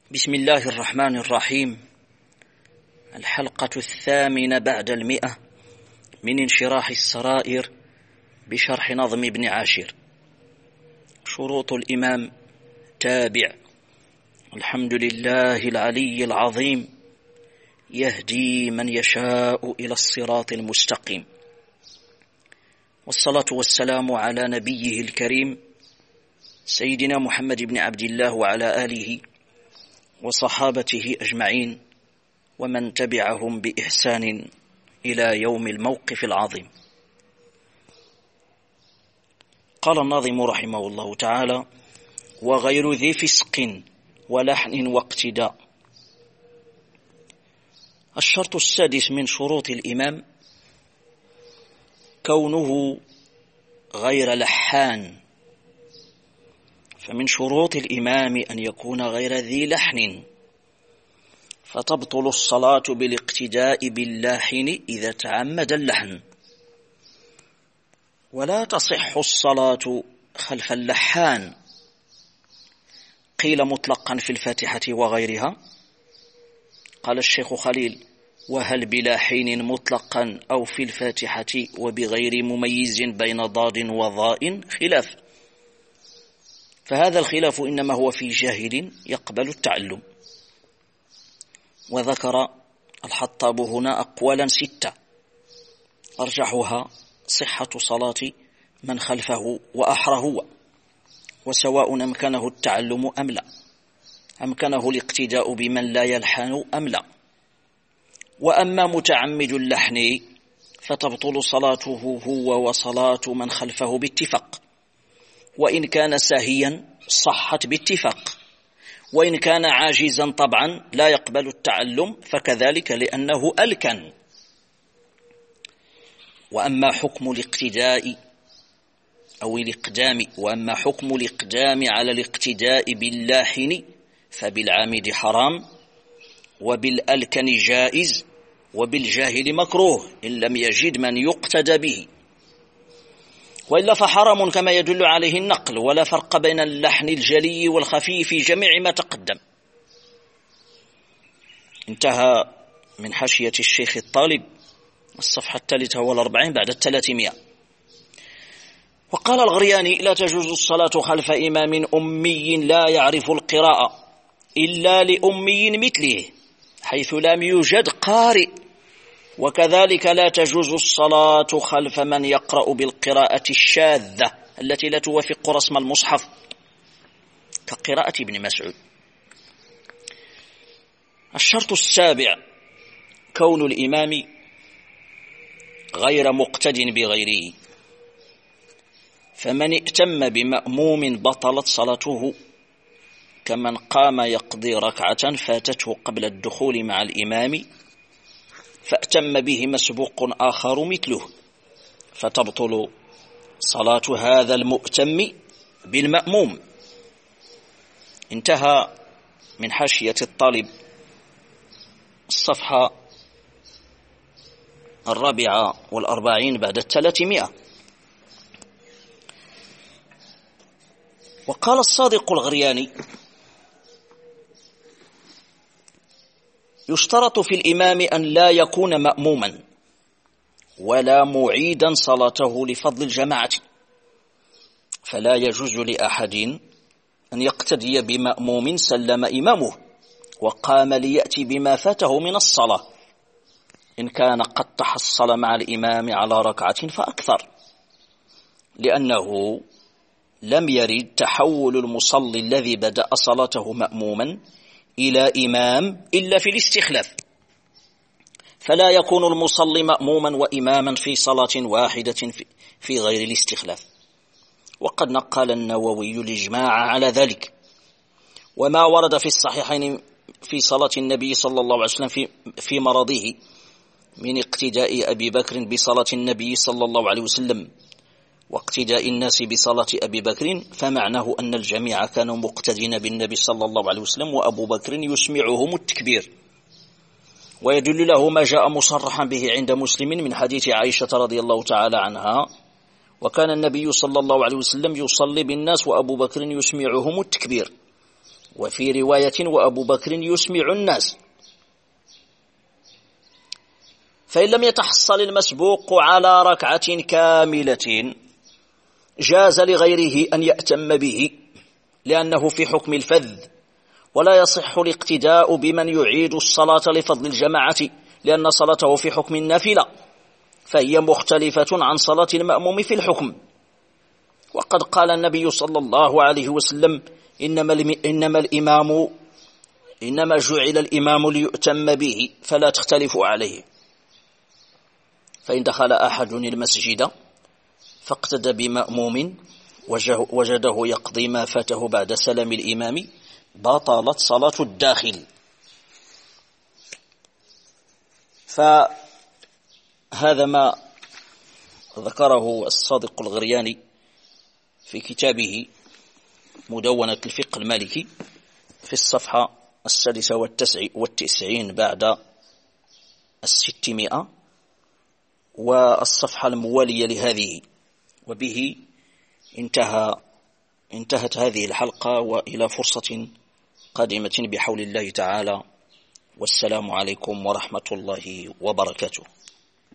بسم الله الرحمن الرحيم. الحلقة 8 بعد 100 من انشراح السرائر بشرح نظم ابن عاشر. شروط الإمام تابع. الحمد لله العلي العظيم يهدي من يشاء إلى الصراط المستقيم، والصلاة والسلام على نبيه الكريم سيدنا محمد بن عبد الله وعلى آله وصحابته أجمعين ومن تبعهم بإحسان إلى يوم الموقف العظيم. قال الناظم رحمه الله تعالى: وغير ذي فسق ولحن واقتداء. الشرط السادس من شروط الإمام كونه غير لحان، فمن شروط الإمام أن يكون غير ذي لحن، فتبطل الصلاة بالاقتداء باللاحن إذا تعمد اللحن، ولا تصح الصلاة خلف اللحان. قيل مطلقا في الفاتحة وغيرها. قال الشيخ خليل: وهل بلاحين مطلقا أو في الفاتحة وبغير مميز بين ضاد وضاء خلاف، فهذا الخلاف إنما هو في جاهل يقبل التعلم. وذكر الحطاب هنا أقوالا 6 أرجحها صحة صلاة من خلفه وأحرى هو، وسواء أمكنه التعلم أم لا، أمكنه الاقتداء بمن لا يلحن أم لا. وأما متعمد اللحن فتبطل صلاته هو وصلاة من خلفه باتفاق، وإن كان ساهيا صحت باتفاق، وإن كان عاجزا طبعا لا يقبل التعلم فكذلك لأنه ألكن. وأما حكم الاقتداء أو الإقدام وأما حكم الإقدام على الاقتداء باللاحن فبالعامد حرام، وبالألكن جائز، وبالجاهل مكروه إن لم يجد من يقتدى به، وإلا فحرام كما يدل عليه النقل، ولا فرق بين اللحن الجلي والخفي في جميع ما تقدم. انتهى من حاشية الشيخ الطالب الصفحة 43 بعد 300. وقال الغرياني: لا تجوز الصلاة خلف إمام أمي لا يعرف القراءة إلا لأمي مثله حيث لم يوجد قارئ، وكذلك لا تجوز الصلاة خلف من يقرأ بالقراءة الشاذة التي لا توافق رسم المصحف كقراءة ابن مسعود. الشرط السابع كون الإمام غير مقتد بغيره، فمن ائتم بمأموم بطلت صلاته كمن قام يقضي ركعة فاتته قبل الدخول مع الإمام فأتم به مسبوق آخر مثله، فتبطل صلاة هذا المؤتم بالمأموم. انتهى من حاشية الطالب الصفحة 44 بعد 300. وقال الصادق الغرياني: يشترط في الإمام أن لا يكون مأموما ولا معيدا صلاته لفضل الجماعة، فلا يجوز لأحد أن يقتدي بمأموم سلم إمامه وقام ليأتي بما فاته من الصلاة إن كان قد تحصل مع الإمام على ركعة فأكثر، لأنه لم يرد تحول المصلي الذي بدأ صلاته مأموما إلى إمام إلا في الاستخلاف، فلا يكون المصلي مأموما وإماما في صلاة واحدة في غير الاستخلاف. وقد نقل النووي الإجماع على ذلك. وما ورد في الصحيحين في صلاة النبي صلى الله عليه وسلم في مرضه من اقتداء أبي بكر بصلاة النبي صلى الله عليه وسلم واقتداء الناس بصلاة أبي بكر، فمعناه أن الجميع كانوا مقتدين بالنبي صلى الله عليه وسلم، وأبو بكر يسمعهم التكبير. ويدل له ما جاء مصرحا به عند مسلم من حديث عائشة رضي الله تعالى عنها: وكان النبي صلى الله عليه وسلم يصلي بالناس وأبو بكر يسمعهم التكبير، وفي رواية وأبو بكر يسمع الناس. فإن لم يتحصل المسبوق على ركعة كاملة جاز لغيره أن يأتم به، لأنه في حكم الفذ، ولا يصح الاقتداء بمن يعيد الصلاة لفضل الجماعة، لأن صلاته في حكم النافلة، فهي مختلفة عن صلاة المأموم في الحكم. وقد قال النبي صلى الله عليه وسلم: إنما جعل الإمام ليؤتم به فلا تختلفوا عليه. فإن دخل أحد المسجد فاقتدى بمأموم وجده يقضي ما فاته بعد سلام الإمام بطلت صلاة الداخل. فهذا ما ذكره الصادق الغرياني في كتابه مدونة الفقه المالكي في الصفحة 96 بعد 600، والصفحة الموالية لهذه. وبه انتهت هذه الحلقة، وإلى فرصة قادمة بحول الله تعالى، والسلام عليكم ورحمة الله وبركاته.